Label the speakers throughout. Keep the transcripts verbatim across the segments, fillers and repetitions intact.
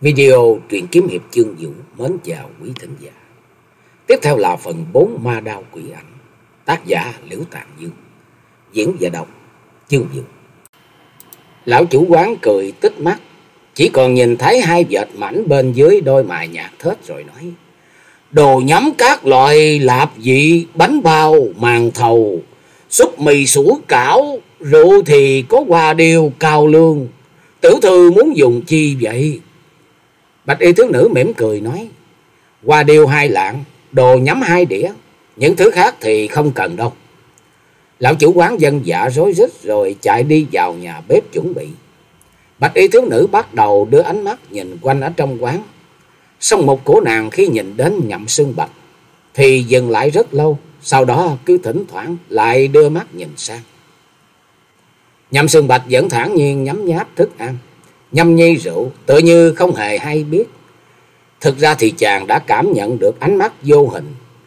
Speaker 1: Video truyện kiếm hiệp chương Vũ mến chào quý thính giả. Tiếp theo là phần bốn Ma Đao Quỷ Ảnh, tác giả Liễu Tàn Dương, diễn và đọc chương Vũ. Lão chủ quán cười tích mắt, chỉ còn nhìn thấy hai vệt mảnh bên dưới đôi mày nhạt thết rồi nói: đồ nhắm các loại lạp vị, bánh bao, màn thầu, súp mì sủi cảo, rượu thì có hoa điều, cao lương. Tiểu thư muốn dùng chi vậy? Bạch y thiếu nữ mỉm cười nói: hoa điêu hai lạng, đồ nhắm hai đĩa, những thứ khác thì không cần đâu. Lão chủ quán dân dạ rối rít rồi chạy đi vào nhà bếp chuẩn bị. Bạch y thiếu nữ bắt đầu đưa ánh mắt nhìn quanh ở trong quán. Song mục của nàng khi nhìn đến Nhậm Xương Bạch thì dừng lại rất lâu, sau đó cứ thỉnh thoảng lại đưa mắt nhìn sang. Nhậm Xương Bạch vẫn thản nhiên nhấm nháp thức ăn, nhâm nhi rượu, tựa như không hề hay biết. Thực ra thì chàng đã cảm nhận được ánh mắt vô hình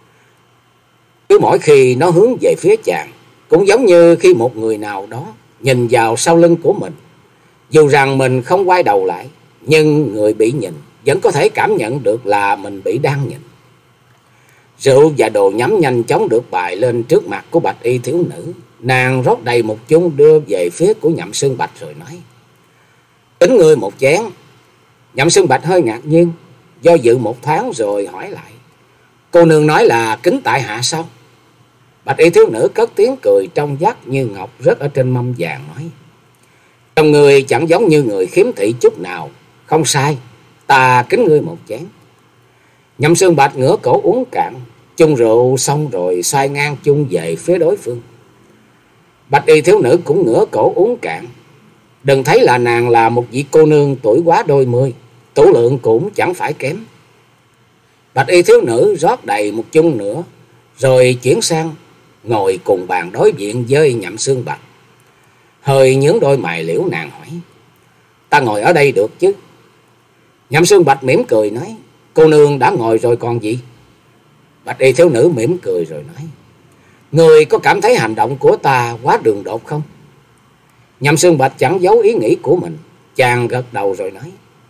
Speaker 1: cứ mỗi khi nó hướng về phía chàng, cũng giống như khi một người nào đó nhìn vào sau lưng của mình. Dù rằng mình không quay đầu lại, nhưng người bị nhìn vẫn có thể cảm nhận được là mình bị đang nhìn. Rượu và đồ nhắm nhanh chóng được bày lên trước mặt của bạch y thiếu nữ. Nàng rót đầy một chung đưa về phía của Nhậm Xương Bạch rồi nói: tính ngươi một chén. Nhậm Xương Bạch hơi ngạc nhiên, do dự một thoáng rồi hỏi lại: cô nương nói là kính tại hạ sao? Bạch y thiếu nữ cất tiếng cười trong vắt như ngọc rớt ở trên mâm vàng nói: trong người chẳng giống như người khiếm thị chút nào. Không sai, ta kính ngươi một chén. Nhậm Xương Bạch ngửa cổ uống cạn chung rượu xong rồi xoay ngang chung về phía đối phương. Bạch y thiếu nữ cũng ngửa cổ uống cạn. Đừng thấy là nàng là một vị cô nương tuổi quá đôi mươi, tủ lượng cũng chẳng phải kém. Bạch y thiếu nữ rót đầy một chung nữa rồi chuyển sang ngồi cùng bàn đối diện với Nhậm Xương Bạch. Hơi nhướng đôi mày liễu, nàng hỏi: ta ngồi ở đây được chứ? Nhậm Xương Bạch mỉm cười nói: cô nương đã ngồi rồi còn gì? Bạch y thiếu nữ mỉm cười rồi nói: người có cảm thấy hành động của ta quá đường đột không? Nhậm Xương Bạch chẳng giấu ý nghĩ của mình, chàng gật đầu rồi nói: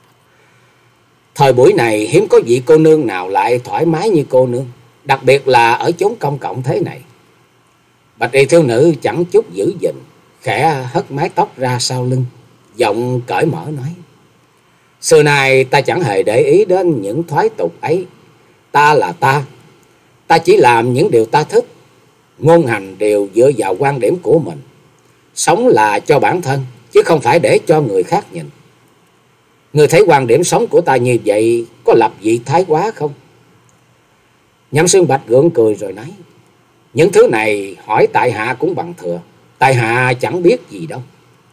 Speaker 1: thời buổi này hiếm có vị cô nương nào lại thoải mái như cô nương, đặc biệt là ở chốn công cộng thế này. Bạch y thiếu nữ chẳng chút giữ gìn, khẽ hất mái tóc ra sau lưng, giọng cởi mở nói: xưa nay ta chẳng hề để ý đến những thoái tục ấy. Ta là ta, ta chỉ làm những điều ta thích, ngôn hành đều dựa vào quan điểm của mình. Sống là cho bản thân, chứ không phải để cho người khác nhìn. Người thấy quan điểm sống của ta như vậy có lập vị thái quá không? Nhậm Xương Bạch gượng cười rồi nói: những thứ này hỏi tại hạ cũng bằng thừa, tại hạ chẳng biết gì đâu.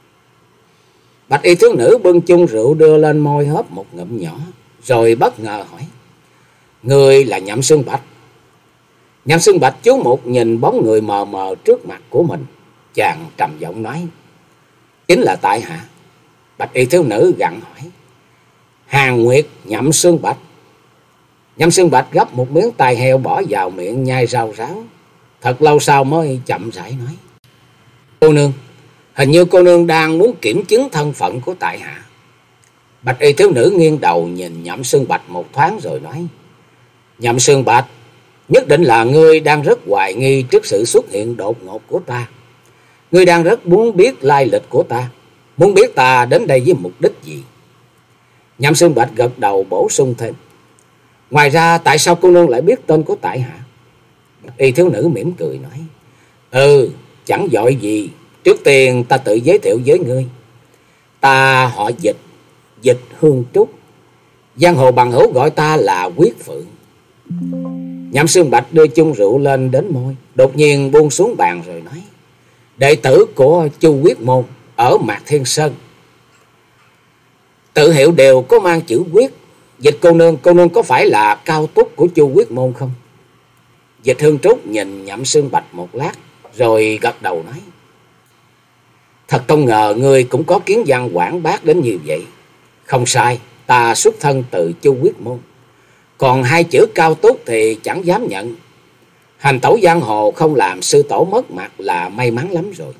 Speaker 1: Bạch y thiếu nữ bưng chung rượu đưa lên môi hớp một ngụm nhỏ, rồi bất ngờ hỏi: người là Nhậm Xương Bạch? Nhậm Xương Bạch chú một nhìn bóng người mờ mờ trước mặt của mình, chàng trầm giọng nói: chính là tại hạ. Bạch y thiếu nữ gặng hỏi: Hàn Nguyệt Nhậm Xương Bạch? Nhậm Xương Bạch gấp một miếng tai heo bỏ vào miệng nhai rau ráo, thật lâu sau mới chậm rãi nói: cô nương, hình như cô nương đang muốn kiểm chứng thân phận của tại hạ. Bạch y thiếu nữ nghiêng đầu nhìn Nhậm Xương Bạch một thoáng rồi nói: Nhậm Xương Bạch, nhất định là ngươi đang rất hoài nghi trước sự xuất hiện đột ngột của ta. Ngươi đang rất muốn biết lai lịch của ta, muốn biết ta đến đây với mục đích gì. Nhậm Xương Bạch gật đầu bổ sung thêm: ngoài ra tại sao cô nương lại biết tên của tại hạ? Bạch y thiếu nữ mỉm cười nói: ừ, chẳng vội gì. Trước tiên ta tự giới thiệu với ngươi. Ta họ Dịch, Dịch Hương Trúc, giang hồ bằng hữu gọi ta là Quyết Phượng. Nhậm Xương Bạch đưa chung rượu lên đến môi, đột nhiên buông xuống bàn rồi nói: đệ tử của Chu Quyết Môn ở Mạc Thiên Sơn. Tự hiệu đều có mang chữ Quyết. Dịch cô nương, cô nương có phải là cao túc của Chu Quyết Môn không? Dịch Hương Trúc nhìn Nhậm Xương Bạch một lát rồi gật đầu nói: thật không ngờ ngươi cũng có kiến văn quảng bác đến như vậy. Không sai, ta xuất thân từ Chu Quyết Môn. Còn hai chữ cao túc thì chẳng dám nhận. Hành tẩu giang hồ không làm sư tổ mất mặt là may mắn lắm rồi.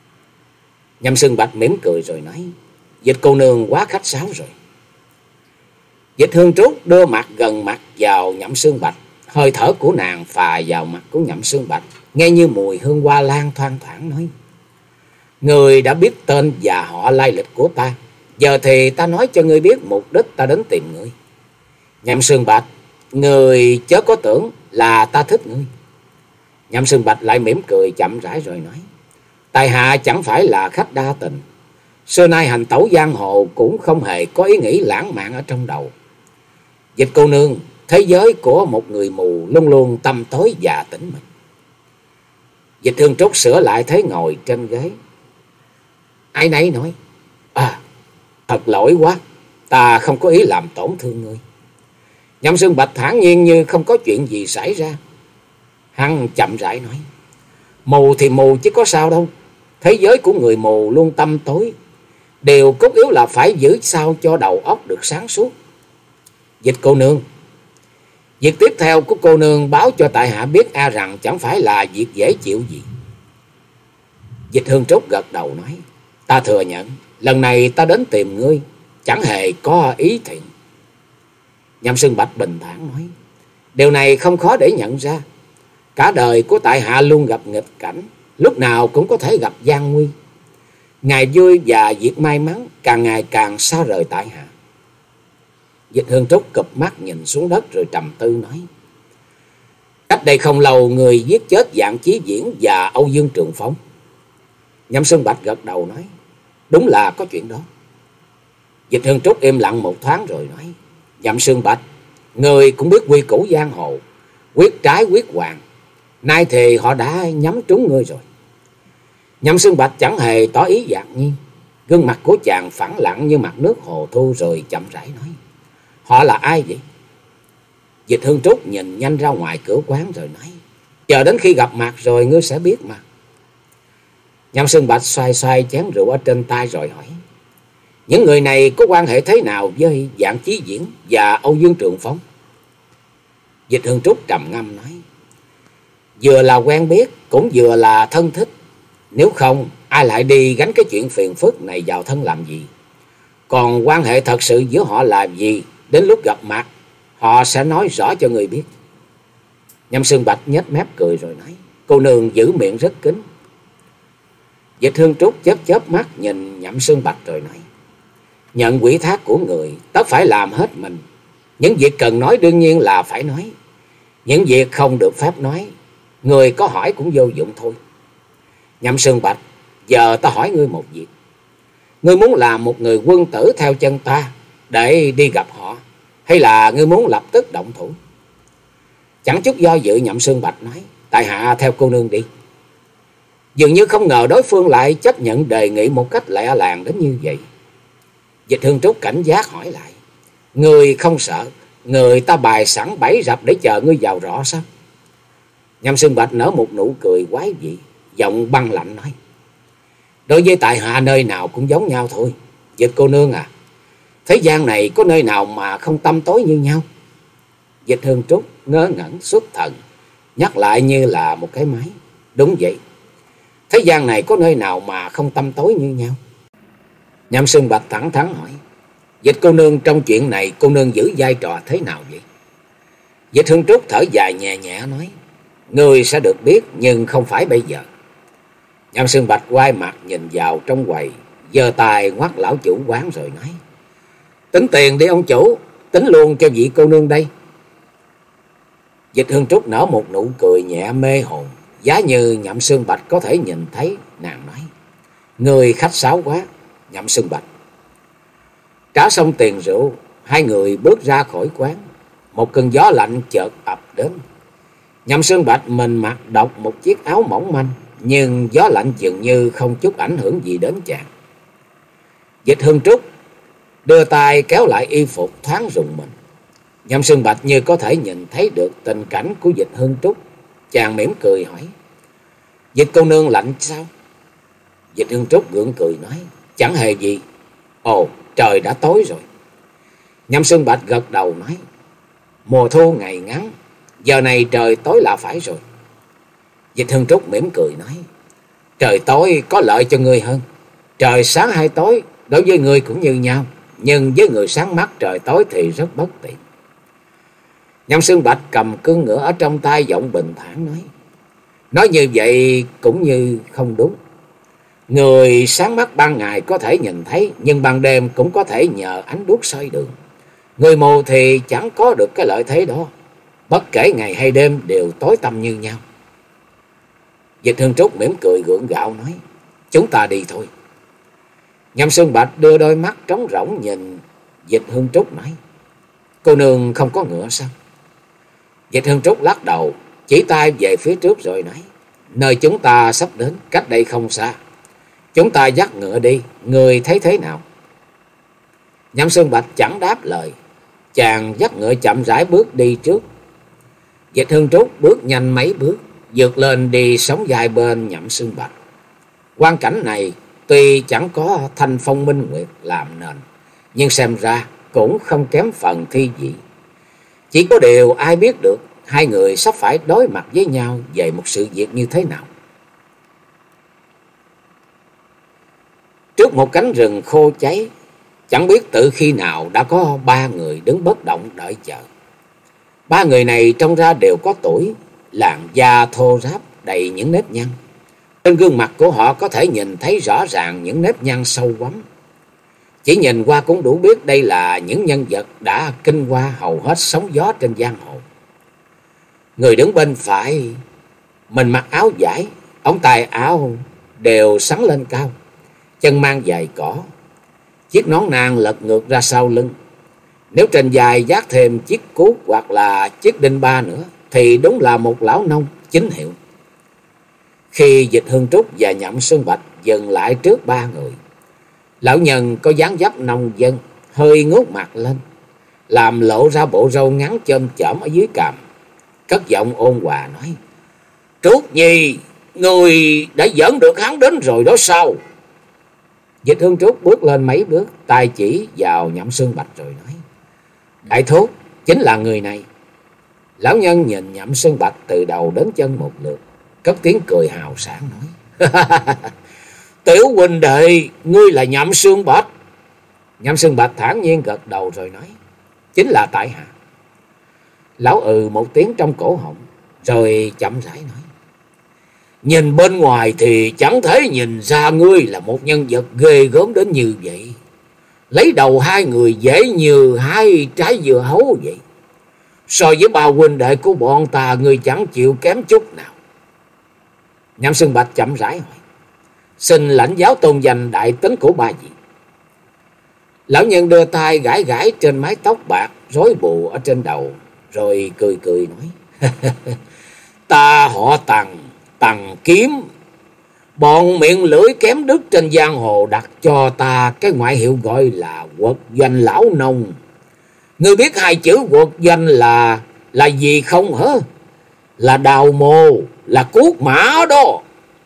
Speaker 1: Nhậm Xương Bạch mỉm cười rồi nói: Dịch cô nương quá khách sáo rồi. Dịch Hương Trúc đưa mặt gần mặt vào Nhậm Sương Bạch, hơi thở của nàng phà vào mặt của Nhậm Sương Bạch, nghe như mùi hương hoa lan thoang thoảng nói: Người đã biết tên và họ lai lịch của ta, giờ thì ta nói cho ngươi biết mục đích ta đến tìm ngươi. Nhậm Sương Bạch, người chớ có tưởng là ta thích ngươi. Nhậm Sương Bạch lại mỉm cười chậm rãi rồi nói: Tại hạ chẳng phải là khách đa tình, xưa nay hành tẩu giang hồ cũng không hề có ý nghĩ lãng mạn ở trong đầu. Dịch cô nương, thế giới của một người mù luôn luôn tăm tối và tĩnh mịch. Dịch Hương Trúc sửa lại thế ngồi trên ghế, ai nấy nói: À, thật lỗi quá, ta không có ý làm tổn thương ngươi. Nhậm Sương Bạch thản nhiên như không có chuyện gì xảy ra. Hắn chậm rãi nói: Mù thì mù chứ có sao đâu. Thế giới của người mù luôn tăm tối. Điều cốt yếu là phải giữ sao cho đầu óc được sáng suốt. Dịch cô nương, việc tiếp theo của cô nương báo cho tại hạ biết e rằng chẳng phải là việc dễ chịu gì. Dịch Hương Trúc gật đầu nói: Ta thừa nhận, lần này ta đến tìm ngươi chẳng hề có ý thiện. Nhậm Sương Bạch bình thản nói: Điều này không khó để nhận ra. Cả đời của tại hạ luôn gặp nghịch cảnh, lúc nào cũng có thể gặp gian nguy. Ngày vui và việc may mắn càng ngày càng xa rời tại hạ. Dịch Hương Trúc cụp mắt nhìn xuống đất rồi trầm tư nói: Cách đây không lâu người giết chết Dạng Chí Diễn và Âu Dương Trường Phong. Nhậm Sương Bạch gật đầu nói: Đúng là có chuyện đó. Dịch Hương Trúc im lặng một thoáng rồi nói: Nhậm Sương Bạch, người cũng biết quy củ giang hồ, quyết trái quyết hoàng. Nay thì họ đã nhắm trúng ngươi rồi. Nhậm Sương Bạch chẳng hề tỏ ý ngạc nhiên. Gương mặt của chàng phẳng lặng như mặt nước hồ thu rồi chậm rãi nói: Họ là ai vậy? Dịch Hương Trúc nhìn nhanh ra ngoài cửa quán rồi nói: Chờ đến khi gặp mặt rồi ngươi sẽ biết mà. Nhậm Sương Bạch xoay xoay chén rượu ở trên tay rồi hỏi: Những người này có quan hệ thế nào với Dạng Chí Diễn và Âu Dương Trường Phong? Dịch Hương Trúc trầm ngâm nói: Vừa là quen biết cũng vừa là thân thích. Nếu không ai lại đi gánh cái chuyện phiền phức này vào thân làm gì. Còn quan hệ thật sự giữa họ là gì, đến lúc gặp mặt họ sẽ nói rõ cho người biết. Nhậm Sương Bạch nhếch mép cười rồi nói: Cô nương giữ miệng rất kín. Dịch Hương Trúc chớp chớp mắt nhìn Nhậm Sương Bạch rồi nói: Nhận quỹ thác của người tất phải làm hết mình. Những việc cần nói đương nhiên là phải nói. Những việc không được phép nói, người có hỏi cũng vô dụng thôi. Nhậm Sương Bạch, giờ ta hỏi ngươi một việc. Ngươi muốn làm một người quân tử theo chân ta để đi gặp họ, hay là ngươi muốn lập tức động thủ? Chẳng chút do dự, Nhậm Sương Bạch nói: Tại hạ theo cô nương đi. Dường như không ngờ đối phương lại chấp nhận đề nghị một cách lẹ làng đến như vậy. Dịch Hương Trúc cảnh giác hỏi lại: Ngươi không sợ người ta bài sẵn bẫy rập để chờ ngươi vào rõ sao? Nhậm Sương Bạch nở một nụ cười quái dị, giọng băng lạnh nói: Đối với tại hạ nơi nào cũng giống nhau thôi. Dịch cô nương à, thế gian này có nơi nào mà không tăm tối như nhau? Dịch Hương Trúc ngớ ngẩn xuất thần, nhắc lại như là một cái máy: Đúng vậy, thế gian này có nơi nào mà không tăm tối như nhau? Nhậm Sương Bạch thẳng thắn hỏi: Dịch cô nương, trong chuyện này cô nương giữ vai trò thế nào vậy? Dịch Hương Trúc thở dài nhẹ nhẹ nói: Ngươi sẽ được biết, nhưng không phải bây giờ. Nhậm Sương Bạch quay mặt nhìn vào trong quầy, giơ tay ngoắt lão chủ quán rồi nói: Tính tiền đi ông chủ, tính luôn cho vị cô nương đây. Dịch Hương Trúc nở một nụ cười nhẹ mê hồn, giá như Nhậm Sương Bạch có thể nhìn thấy. Nàng nói: Người khách sáo quá. Nhậm Sương Bạch trả xong tiền rượu, hai người bước ra khỏi quán. Một cơn gió lạnh chợt ập đến. Nhậm Sương Bạch mình mặc độc một chiếc áo mỏng manh, nhưng gió lạnh dường như không chút ảnh hưởng gì đến chàng. Dịch Hương Trúc đưa tay kéo lại y phục thoáng rùng mình. Nhậm Sương Bạch như có thể nhìn thấy được tình cảnh của Dịch Hương Trúc. Chàng mỉm cười hỏi: Dịch cô nương lạnh sao? Dịch Hương Trúc gượng cười nói: Chẳng hề gì. Ồ, trời đã tối rồi. Nhậm Sương Bạch gật đầu nói: Mùa thu ngày ngắn, giờ này trời tối là phải rồi. Dịch Hương Trúc mỉm cười nói: Trời tối có lợi cho ngươi hơn. Trời sáng hay tối đối với ngươi cũng như nhau, nhưng với người sáng mắt trời tối thì rất bất tiện. Nhậm Xương Bạch cầm cương ngựa ở trong tay, giọng bình thản nói: Nói như vậy cũng như không đúng. Người sáng mắt ban ngày có thể nhìn thấy, nhưng ban đêm cũng có thể nhờ ánh đuốc soi đường. Người mù thì chẳng có được cái lợi thế đó. Bất kể ngày hay đêm đều tối tăm như nhau. Dịch Hương Trúc mỉm cười gượng gạo nói: Chúng ta đi thôi. Nhậm Xương Bạch đưa đôi mắt trống rỗng nhìn Dịch Hương Trúc nói: Cô nương không có ngựa sao? Dịch Hương Trúc lắc đầu, chỉ tay về phía trước rồi nói: Nơi chúng ta sắp đến cách đây không xa. Chúng ta dắt ngựa đi, người thấy thế nào? Nhậm Xương Bạch chẳng đáp lời. Chàng dắt ngựa chậm rãi bước đi trước. Dịch Hương Trúc bước nhanh mấy bước, vượt lên đi sống dài bên Nhậm Xương Bạch. Quan cảnh này tuy chẳng có thanh phong minh nguyệt làm nền, nhưng xem ra cũng không kém phần thi vị. Chỉ có điều ai biết được hai người sắp phải đối mặt với nhau về một sự việc như thế nào. Trước một cánh rừng khô cháy, chẳng biết từ khi nào đã có ba người đứng bất động đợi chờ. Ba người này trông ra đều có tuổi, làn da thô ráp đầy những nếp nhăn. Trên gương mặt của họ có thể nhìn thấy rõ ràng những nếp nhăn sâu quắm. Chỉ nhìn qua cũng đủ biết đây là những nhân vật đã kinh qua hầu hết sóng gió trên giang hồ. Người đứng bên phải, mình mặc áo vải, ống tay áo đều xắn lên cao, chân mang giày cỏ, chiếc nón nang lật ngược ra sau lưng. Nếu trên vai vác thêm chiếc cuốc hoặc là chiếc đinh ba nữa thì đúng là một lão nông chính hiệu. Khi Dịch Hương Trúc và Nhậm Xương Bạch dừng lại trước ba người, lão nhân có dáng dấp nông dân, hơi ngước mặt lên, làm lộ ra bộ râu ngắn chôm chởm ở dưới cằm, cất giọng ôn hòa nói: Trúc Nhi, người đã dẫn được hắn đến rồi đó sao? Dịch Hương Trúc bước lên mấy bước, tay chỉ vào Nhậm Xương Bạch rồi nói: Đại thúc, chính là người này. Lão nhân nhìn Nhậm Xương Bạch từ đầu đến chân một lượt, cất tiếng cười hào sảng nói: Tiểu huynh đệ, ngươi là Nhậm Xương Bạch. Nhậm Xương Bạch thản nhiên gật đầu rồi nói: Chính là tại hạ. Lão ừ một tiếng trong cổ họng, rồi chậm rãi nói: Nhìn bên ngoài thì chẳng thể nhìn ra ngươi là một nhân vật ghê gớm đến như vậy. Lấy đầu hai người dễ như hai trái dưa hấu vậy. So với ba huynh đệ của bọn ta, ngươi chẳng chịu kém chút nào. Nhậm Xương Bạch chậm rãi hỏi: Xin lãnh giáo tôn danh đại tính của ba vị. Lão nhân đưa tay gãi gãi trên mái tóc bạc rối bù ở trên đầu, rồi cười cười nói: Ta họ Tằng, Tằng Kiếm. Bọn miệng lưỡi kém đức trên giang hồ đặt cho ta cái ngoại hiệu gọi là Quật Doanh Lão Nông. Ngươi biết hai chữ quật doanh là là gì không hả? Là đào mồ, là cuốc mã đó.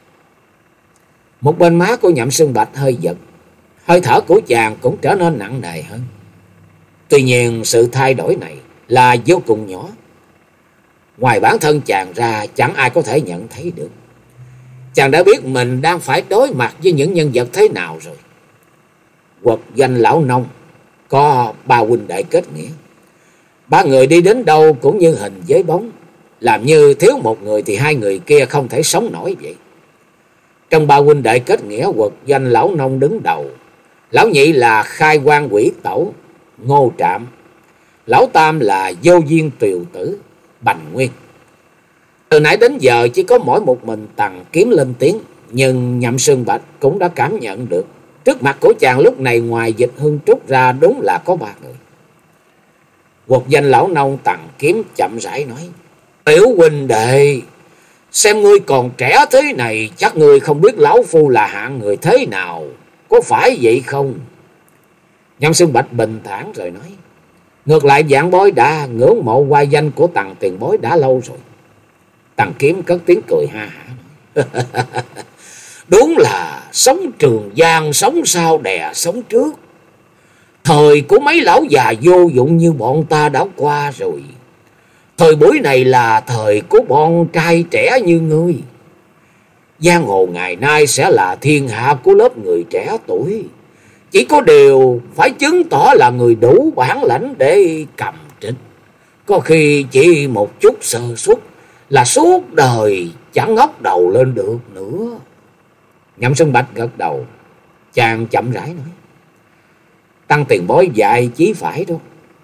Speaker 1: Một bên má của Nhậm Xương Bạch hơi giật, hơi thở của chàng cũng trở nên nặng nề hơn. Tuy nhiên sự thay đổi này là vô cùng nhỏ. Ngoài bản thân chàng ra chẳng ai có thể nhận thấy được. Chàng đã biết mình đang phải đối mặt với những nhân vật thế nào rồi. Quật Doanh Lão Nông có ba huynh đệ kết nghĩa. Ba người đi đến đâu cũng như hình với bóng, làm như thiếu một người thì hai người kia không thể sống nổi vậy. Trong ba huynh đệ kết nghĩa, Quật Doanh Lão Nông đứng đầu. Lão nhị là Khai Quang Quỷ Tẩu Ngô Trạm. Lão tam là Vô Duyên Tiều Tử Bành Nguyên. Từ nãy đến giờ chỉ có mỗi một mình Tằng Kiếm lên tiếng, nhưng Nhậm Xương Bạch cũng đã cảm nhận được trước mặt của chàng lúc này ngoài Dịch Hương Trúc ra đúng là có ba người. Quật Doanh Lão Nông Tằng Kiếm chậm rãi nói: Tiểu huynh đệ, xem ngươi còn trẻ thế này, chắc ngươi không biết lão phu là hạng người thế nào, có phải vậy không? Nhậm Xương Bạch bình thản rồi nói: Ngược lại vạn bối đã ngưỡng mộ oai danh của Tằng tiền bối đã lâu rồi. Tằng Kiếm cất tiếng cười ha hả: Đúng là sống trường giang sống sau đè sống trước. Thời của mấy lão già vô dụng như bọn ta đã qua rồi. Thời buổi này là thời của bọn trai trẻ như ngươi. Giang hồ ngày nay sẽ là thiên hạ của lớp người trẻ tuổi. Chỉ có điều phải chứng tỏ là người đủ bản lãnh để cầm trịch. Có khi chỉ một chút sơ suất là suốt đời chẳng ngóc đầu lên được nữa. Nhậm Xuân Bạch gật đầu, chàng chậm rãi nói: Tăng tiền bối dạy chí phải đó.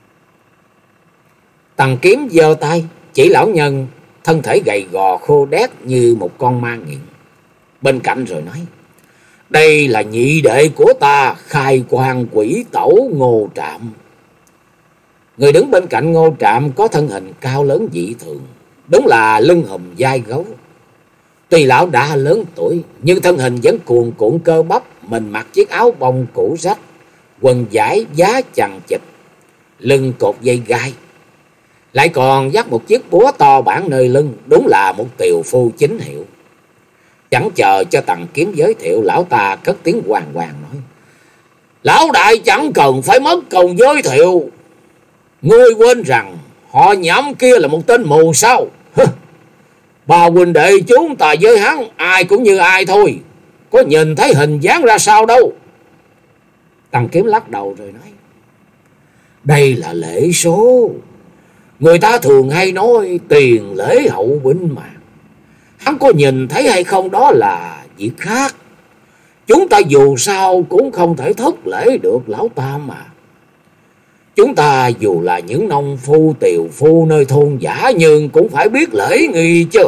Speaker 1: Tằng Kiếm giơ tay chỉ lão nhân thân thể gầy gò khô đét như một con ma nghiện bên cạnh rồi nói: Đây là nhị đệ của ta, Khai Quang Quỷ Tẩu Ngô Trạm. Người đứng bên cạnh Ngô Trạm có thân hình cao lớn dị thường, đúng là lưng hùm vai gấu. Tuy lão đã lớn tuổi nhưng thân hình vẫn cuồn cuộn cơ bắp. Mình mặc chiếc áo bông cũ rách, quần vải giá chằng chịt, lưng cột dây gai, lại còn dắt một chiếc búa to bản nơi lưng, đúng là một tiều phu chính hiệu. Chẳng chờ cho Tằng Kiếm giới thiệu, lão ta cất tiếng hoàng hoàng nói: Lão đại chẳng cần phải mất công giới thiệu. Ngươi quên rằng họ Nhậm kia là một tên mù sao? Bà huynh đệ chúng ta với hắn ai cũng như ai thôi, có nhìn thấy hình dáng ra sao đâu. Tằng Kiếm lắc đầu rồi nói: Đây là lễ số. Người ta thường hay nói tiền lễ hậu binh mà. Hắn có nhìn thấy hay không đó là việc khác. Chúng ta dù sao cũng không thể thất lễ được lão tam mà. Chúng ta dù là những nông phu tiều phu nơi thôn giả nhưng cũng phải biết lễ nghi chứ.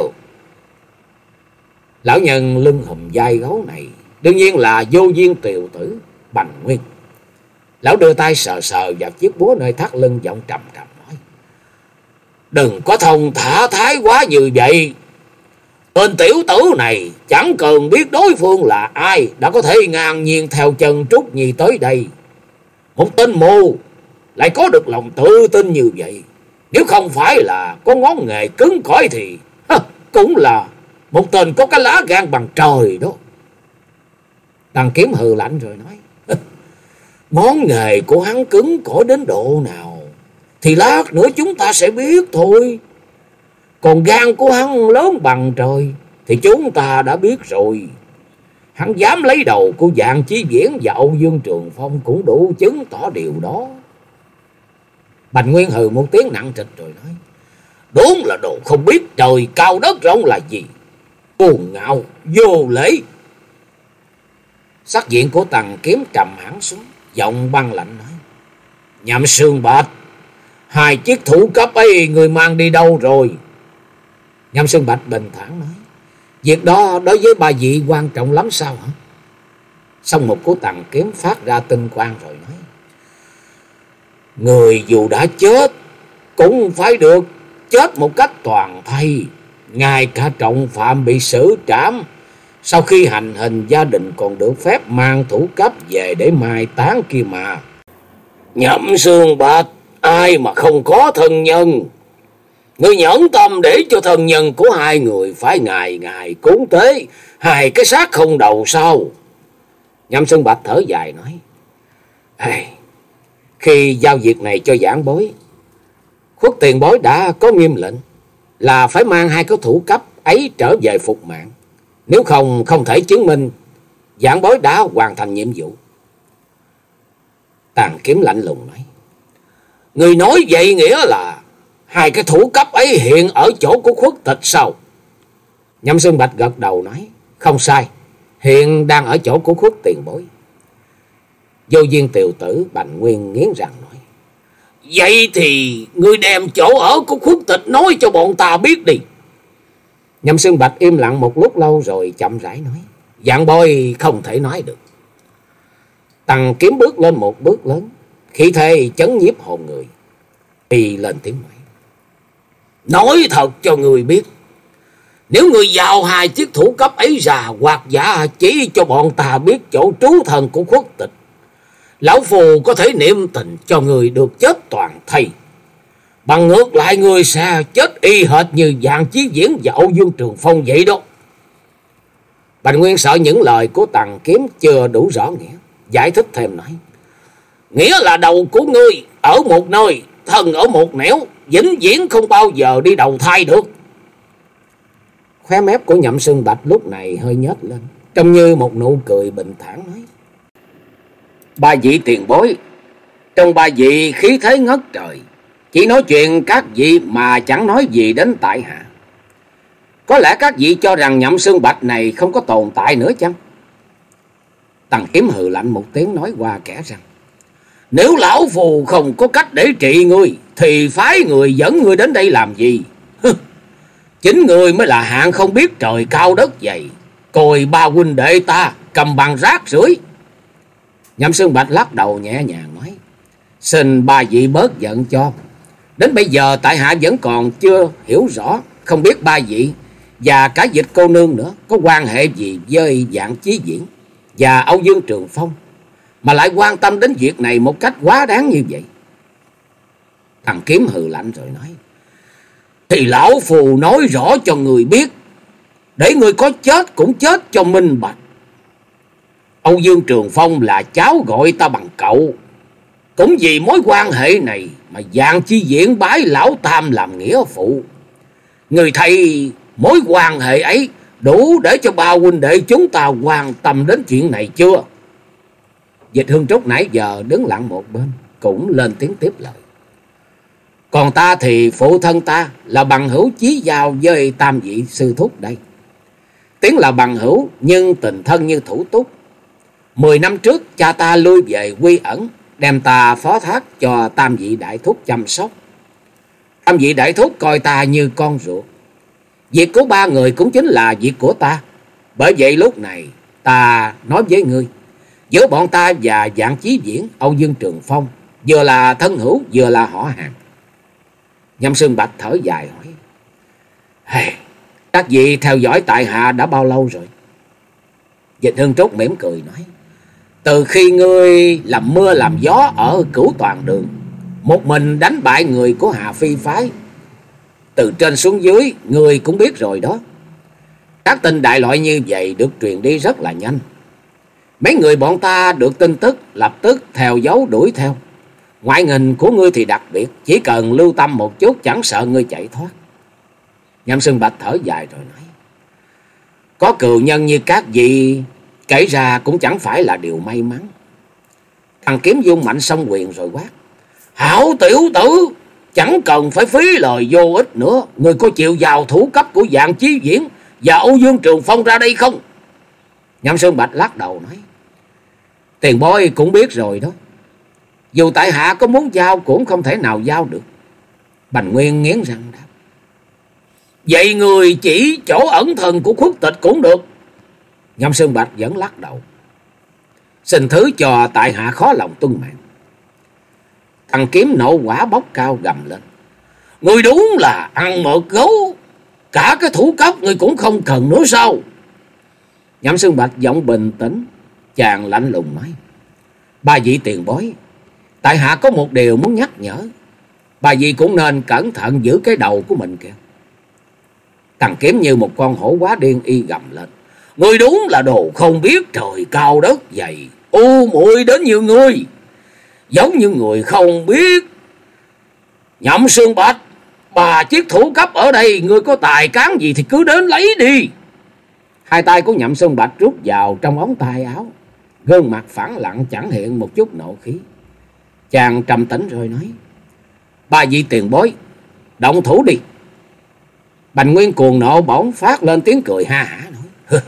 Speaker 1: Lão nhân lưng hùm vai gấu này đương nhiên là Vô Duyên Tiều Tử Bành Nguyên. Lão đưa tay sờ sờ vào chiếc búa nơi thắt lưng, giọng trầm trầm nói: Đừng có thông thả thái quá như vậy. Tên tiểu tử này chẳng cần biết đối phương là ai đã có thể ngang nhiên theo chân Trúc Nhi tới đây. Một tên mù lại có được lòng tự tin như vậy, nếu không phải là có ngón nghề cứng cỏi thì ha, cũng là một tên có cái lá gan bằng trời đó. Tằng Kiếm hừ lạnh rồi nói: Ngón nghề của hắn cứng cỏi đến độ nào thì lát nữa chúng ta sẽ biết thôi. Còn gan của hắn lớn bằng trời thì chúng ta đã biết rồi. Hắn dám lấy đầu của Dạng Chí Viễn và Âu Dương Trường Phong cũng đủ chứng tỏ điều đó. Bành Nguyên hừ một tiếng nặng trịch rồi nói: Đúng là đồ không biết trời cao đất rộng là gì, cuồng ngạo vô lễ. Sắc diện của Tằng Kiếm trầm hẳn xuống, giọng băng lạnh nói: Nhậm Sương Bạch, hai chiếc thủ cấp ấy người mang đi đâu rồi? Nhậm Sương Bạch bình thản nói: Việc đó đối với ba vị quan trọng lắm sao hả? Xong một của Tằng Kiếm phát ra tinh quang rồi nói: Người dù đã chết cũng phải được chết một cách toàn thây. Ngay cả trọng phạm bị xử trảm, sau khi hành hình gia đình còn được phép mang thủ cấp về để mai táng kia mà. Nhậm Sương Bạch, ai mà không có thân nhân? Người nhẫn tâm để cho thân nhân của hai người phải ngày ngày cúng tế hai cái xác không đầu sao? Nhậm Sương Bạch thở dài nói: Ê, khi giao việc này cho giảng bối, Khuất tiền bối đã có nghiêm lệnh là phải mang hai cái thủ cấp ấy trở về phục mạng. Nếu không không thể chứng minh giảng bối đã hoàn thành nhiệm vụ. Tằng Kiếm lạnh lùng nói: Người nói vậy nghĩa là hai cái thủ cấp ấy hiện ở chỗ của Khuất Tịch sao? Nhậm Sương Bạch gật đầu nói: Không sai, hiện đang ở chỗ của Khuất tiền bối. Vô Duyên Tiều Tử Bành Nguyên nghiến răng nói: Vậy thì ngươi đem chỗ ở của Khuất Tịch nói cho bọn ta biết đi. Nhậm Sương Bạch im lặng một lúc lâu rồi chậm rãi nói: Dạng bối không thể nói được. Tằng Kiếm bước lên một bước lớn, khí thế chấn nhiếp hồn người, y lên tiếng nói: Nói thật cho người biết, nếu người giao hai chiếc thủ cấp ấy ra hoặc giả chỉ cho bọn ta biết chỗ trú thần của Khuất Tịch, lão phù có thể niệm tình cho người được chết toàn thây. Bằng ngược lại người sẽ chết y hệt như Dạng Chí Viễn và Âu Dương Trường Phong vậy đó. Bành Nguyên sợ những lời của Tằng Kiếm chưa đủ rõ nghĩa, giải thích thêm nói: Nghĩa là đầu của ngươi ở một nơi, thân ở một nẻo, vĩnh viễn không bao giờ đi đầu thai được. Khóe mép của Nhậm Sương Bạch lúc này hơi nhếch lên, trông như một nụ cười bình thản nói: Ba vị tiền bối, trong ba vị khí thế ngất trời, chỉ nói chuyện các vị mà chẳng nói gì đến tại hạ. Có lẽ các vị cho rằng Nhậm Xương Bạch này không có tồn tại nữa chăng? Tằng Kiếm hừ lạnh một tiếng nói qua kẻ rằng: Nếu lão phù không có cách để trị ngươi thì phái người dẫn ngươi đến đây làm gì? Chính ngươi mới là hạng không biết trời cao đất dày, coi ba huynh đệ ta cầm bằng rác rưởi. Nhậm Xương Bạch lắc đầu nhẹ nhàng nói: Xin ba vị bớt giận cho. Đến bây giờ tại hạ vẫn còn chưa hiểu rõ, không biết ba vị và cả Dịch cô nương nữa có quan hệ gì với Vạn Chí Viễn và Âu Dương Trường Phong mà lại quan tâm đến việc này một cách quá đáng như vậy. Thằng Kiếm hừ lạnh rồi nói: Thì lão phù nói rõ cho người biết, để người có chết cũng chết cho minh bạch. Âu Dương Trường Phong là cháu gọi ta bằng cậu, cũng vì mối quan hệ này mà Vạn Chí Viễn bái lão tam làm nghĩa phụ. Người thấy mối quan hệ ấy đủ để cho ba huynh đệ chúng ta quan tâm đến chuyện này chưa? Dịch Hương Trúc nãy giờ đứng lặng một bên cũng lên tiếng tiếp lời: Còn ta thì phụ thân ta là bằng hữu chí giao với tam vị sư thúc đây. Tiếng là bằng hữu nhưng tình thân như thủ túc. Mười năm trước cha ta lui về quy ẩn, đem ta phó thác cho tam vị đại thúc chăm sóc. Tam vị đại thúc coi ta như con ruột. Việc của ba người cũng chính là việc của ta. Bởi vậy lúc này ta nói với ngươi, giữa bọn ta và Vạn Chí Viễn, Âu Dương Trường Phong vừa là thân hữu vừa là họ hàng. Nhậm Xương Bạch thở dài hỏi: Hey, các vị theo dõi tại hạ đã bao lâu rồi? Dịch Hương Trúc mỉm cười nói: Từ khi ngươi làm mưa làm gió ở Cửu Toàn Đường, một mình đánh bại người của Hà Phi phái, từ trên xuống dưới ngươi cũng biết rồi đó. Các tin đại loại như vậy được truyền đi rất là nhanh. Mấy người bọn ta được tin tức lập tức theo dấu đuổi theo. Ngoại hình của ngươi thì đặc biệt, chỉ cần lưu tâm một chút chẳng sợ ngươi chạy thoát. Nhậm Xương Bạch thở dài rồi nói: Có cừu nhân như các vị kể ra cũng chẳng phải là điều may mắn. Thằng Kiếm dung mạnh song quyền rồi quát: Hảo tiểu tử, chẳng cần phải phí lời vô ích nữa. Người có chịu vào thủ cấp của Vạn Chí Viễn và Âu Dương Trường Phong ra đây không? Nhậm Xương Bạch lắc đầu nói: Tiền bối cũng biết rồi đó. Dù tại hạ có muốn giao cũng không thể nào giao được. Bành Nguyên nghiến răng đáp: Vậy người chỉ chỗ ẩn thần của Khuất Tịch cũng được. Nhậm Xương Bạch vẫn lắc đầu: Xin thứ cho tại hạ khó lòng tuân mạng. Thằng Kiếm nộ quả bốc cao gầm lên: Người đúng là ăn mượt gấu, cả cái thủ cấp người cũng không cần nữa sao? Nhậm Xương Bạch giọng bình tĩnh, chàng lạnh lùng nói: Ba vị tiền bối, tại hạ có một điều muốn nhắc nhở. Ba vị cũng nên cẩn thận giữ cái đầu của mình kìa. Thằng Kiếm như một con hổ quá điên y gầm lên: Người đúng là đồ không biết trời cao đất dày, u muội đến như ngươi, giống như người không biết. Nhậm Xương Bạch, bà chiếc thủ cấp ở đây, ngươi có tài cán gì thì cứ đến lấy đi. Hai tay của Nhậm Xương Bạch rút vào trong ống tay áo, gương mặt phẳng lặng chẳng hiện một chút nộ khí. Chàng trầm tĩnh rồi nói: Ba vị tiền bối, động thủ đi. Bành Nguyên cuồng nộ bỗng phát lên tiếng cười ha hả nói: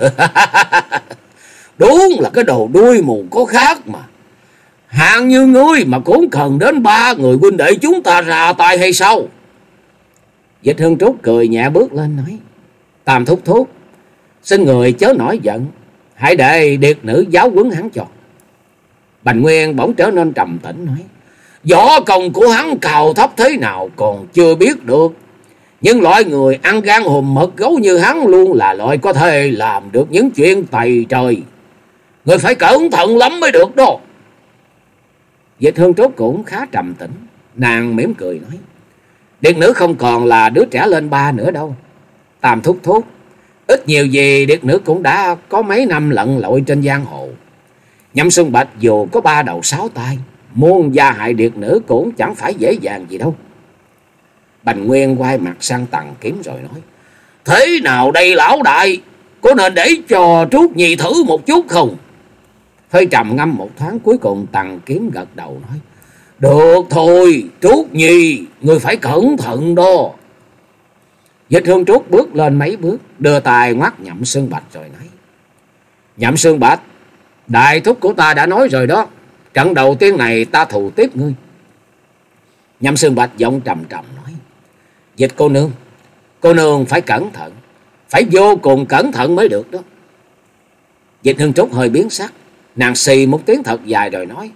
Speaker 1: Đúng là cái đồ đuôi mù có khác mà. Hạng như ngươi mà cũng cần đến ba người huynh đệ chúng ta ra tay hay sao? Dịch Hương Trúc cười nhẹ bước lên nói: Tam thúc thúc, xin người chớ nổi giận, hãy để điệt nữ giáo huấn hắn cho. Bành Nguyên bỗng trở nên trầm tĩnh nói: Võ công của hắn cao thấp thế nào còn chưa biết được, nhưng loại người ăn gan hùm mật gấu như hắn luôn là loại có thể làm được những chuyện tày trời. Người phải cẩn thận lắm mới được đó. Dịch Hương Trúc cũng khá trầm tĩnh, nàng mỉm cười nói: Điệt nữ không còn là đứa trẻ lên ba nữa đâu. Tam thúc thúc, ít nhiều gì điệt nữ cũng đã có mấy năm lặn lội trên giang hồ. Nhậm Xuân Bạch dù có ba đầu sáu tay, muốn gia hại điệt nữ cũng chẳng phải dễ dàng gì đâu. Bành Nguyên quay mặt sang Tằng Kiếm rồi nói: Thế nào đây lão đại, có nên để cho Trúc Nhi thử một chút không? Hơi trầm ngâm một thoáng, cuối cùng Tằng Kiếm gật đầu nói: Được thôi, Trúc Nhi, ngươi phải cẩn thận đó. Dịch Hương Trúc bước lên mấy bước, đưa tay ngoắt Nhậm Xương Bạch rồi nói: Nhậm Xương Bạch, đại thúc của ta đã nói rồi đó, trận đầu tiên này ta thù tiếp ngươi. Nhậm Xương Bạch giọng trầm trầm nói: Dịch cô nương, cô nương phải cẩn thận, phải vô cùng cẩn thận mới được đó. Dịch Hương Trúc hơi biến sắc, nàng xì một tiếng thật dài rồi nói: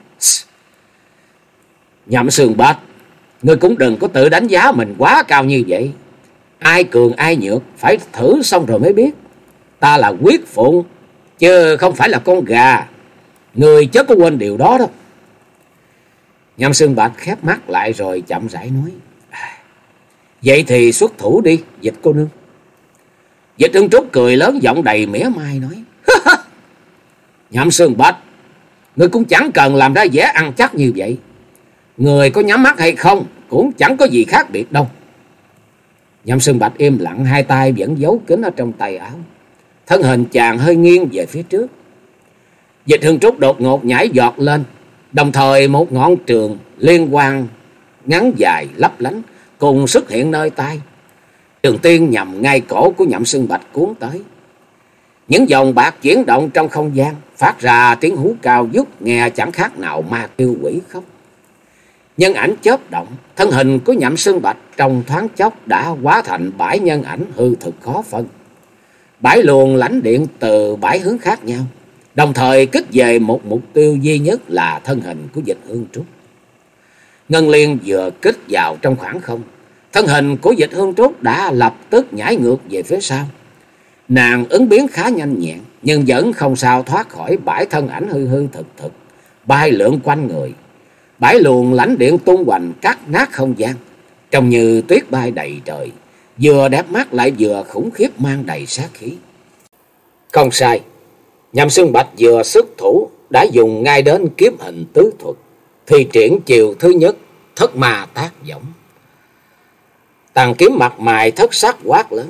Speaker 1: Nhậm Xương Bạch, ngươi cũng đừng có tự đánh giá mình quá cao như vậy. Ai cường ai nhược phải thử xong rồi mới biết. Ta là quyết phụng, chứ không phải là con gà. Ngươi chớ có quên điều đó đâu. Nhậm Xương Bạch khép mắt lại rồi chậm rãi nói: Vậy thì xuất thủ đi, Dịch cô nương. Dịch Hương Trúc cười lớn, giọng đầy mỉa mai nói: Nhậm Xương Bạch, ngươi cũng chẳng cần làm ra vẻ ăn chắc như vậy. Người có nhắm mắt hay không cũng chẳng có gì khác biệt đâu. Nhậm Xương Bạch im lặng, hai tay vẫn giấu kín ở trong tay áo. Thân hình chàng hơi nghiêng về phía trước. Dịch Hương Trúc đột ngột nhảy giọt lên, đồng thời một ngọn trường liên quan ngắn dài lấp lánh cùng xuất hiện nơi tay. Trường tiên nhằm ngay cổ của Nhậm Xương Bạch cuốn tới. Những dòng bạc chuyển động trong không gian, phát ra tiếng hú cao vút, nghe chẳng khác nào ma tiêu quỷ khóc. Nhân ảnh chớp động, thân hình của Nhậm Xương Bạch trong thoáng chốc đã hóa thành bãi nhân ảnh hư thực khó phân. Bãi luồng lãnh điện từ bãi hướng khác nhau, đồng thời kích về một mục tiêu duy nhất là thân hình của Dịch Hương Trúc. Ngân Liên vừa kích vào trong khoảng không, thân hình của Dịch Hương Trúc đã lập tức nhảy ngược về phía sau. Nàng ứng biến khá nhanh nhẹn, nhưng vẫn không sao thoát khỏi bãi thân ảnh hư hư thực thực bay lượn quanh người. Bãi luồng lãnh điện tung hoành cắt nát không gian, trông như tuyết bay đầy trời, vừa đẹp mắt lại vừa khủng khiếp, mang đầy sát khí. Không sai, Nhậm Xương Bạch vừa xuất thủ đã dùng ngay đến kiếm hình tứ thuật, thi triển chiều thứ nhất thất ma tác võng. Tằng Kiếm mặt mày thất sắc quát lớn: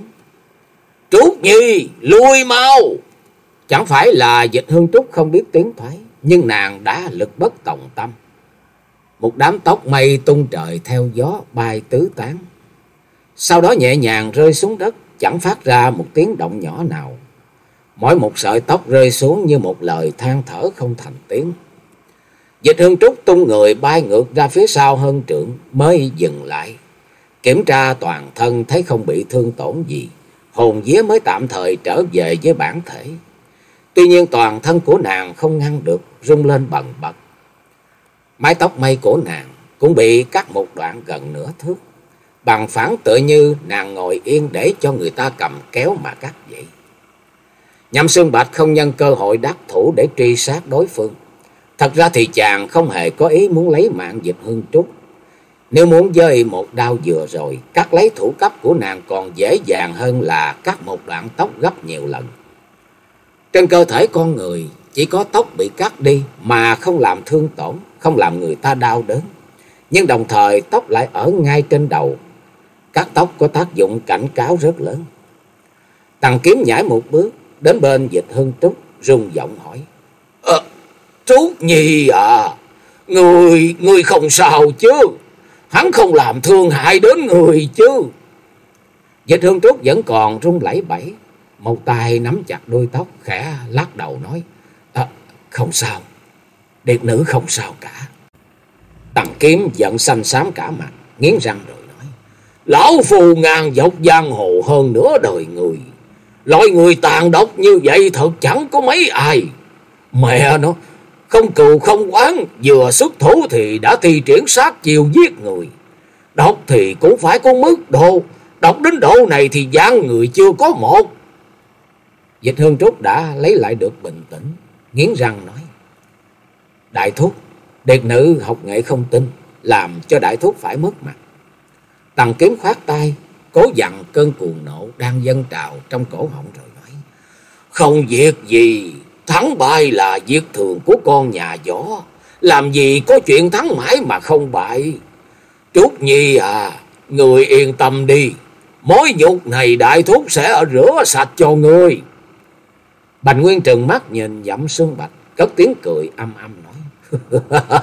Speaker 1: Trúc Nhi, lui mau! Chẳng phải là Dịch Hương Trúc không biết tiếng thoái, nhưng nàng đã lực bất tòng tâm. Một đám tóc mây tung trời theo gió bay tứ tán, sau đó nhẹ nhàng rơi xuống đất, chẳng phát ra một tiếng động nhỏ nào. Mỗi một sợi tóc rơi xuống như một lời than thở không thành tiếng. Dịch Hương Trúc tung người bay ngược ra phía sau hơn trượng mới dừng lại, kiểm tra toàn thân thấy không bị thương tổn gì, hồn vía mới tạm thời trở về với bản thể. Tuy nhiên toàn thân của nàng không ngăn được, rung lên bần bật. Mái tóc mây của nàng cũng bị cắt một đoạn gần nửa thước, bằng phẳng tựa như nàng ngồi yên để cho người ta cầm kéo mà cắt vậy. Nhậm Xương Bạch không nhân cơ hội đắc thủ để truy sát đối phương. Thật ra thì chàng không hề có ý muốn lấy mạng Dịch Hương Trúc. Nếu muốn dơi một đao vừa rồi, cắt lấy thủ cấp của nàng còn dễ dàng hơn là cắt một đoạn tóc gấp nhiều lần. Trên cơ thể con người chỉ có tóc bị cắt đi mà không làm thương tổn, không làm người ta đau đớn. Nhưng đồng thời tóc lại ở ngay trên đầu. Cắt tóc có tác dụng cảnh cáo rất lớn. Tằng Kiếm nhảy một bước đến bên Dịch Hương Trúc, rung giọng hỏi: Ờ, Trúc Nhi à, người, người không sao chứ? Hắn không làm thương hại đến người chứ? Dịch Hương Trúc vẫn còn run lẩy bẩy, một tay nắm chặt đuôi tóc, khẽ lắc đầu nói: À, không sao, điệt nữ không sao cả. Tằng Kiếm giận xanh xám cả mặt, nghiến răng rồi nói: Lão phù ngàn dọc giang hồ hơn nửa đời người, loại người tàn độc như vậy thật chẳng có mấy ai. Mẹ nó, không cừu không oán, vừa xuất thủ thì đã thi triển sát chiêu giết người. Độc thì cũng phải có mức độ, độc đến độ này thì gian người chưa có một. Dịch Hương Trúc đã lấy lại được bình tĩnh, nghiến răng nói: Đại thúc, điệt nữ học nghệ không tin, làm cho đại thúc phải mất mặt. Tằng Kiếm khoát tay, cố dặn cơn cuồng nộ đang dâng trào trong cổ họng rồi nói: Không việc gì, thắng bại là việc thường của con nhà võ, làm gì có chuyện thắng mãi mà không bại. Trúc Nhi à, người yên tâm đi, mối nhục này đại thúc sẽ rửa sạch cho ngươi. Bành Nguyên trừng mắt nhìn Nhậm Xương Bạch, cất tiếng cười âm âm nói: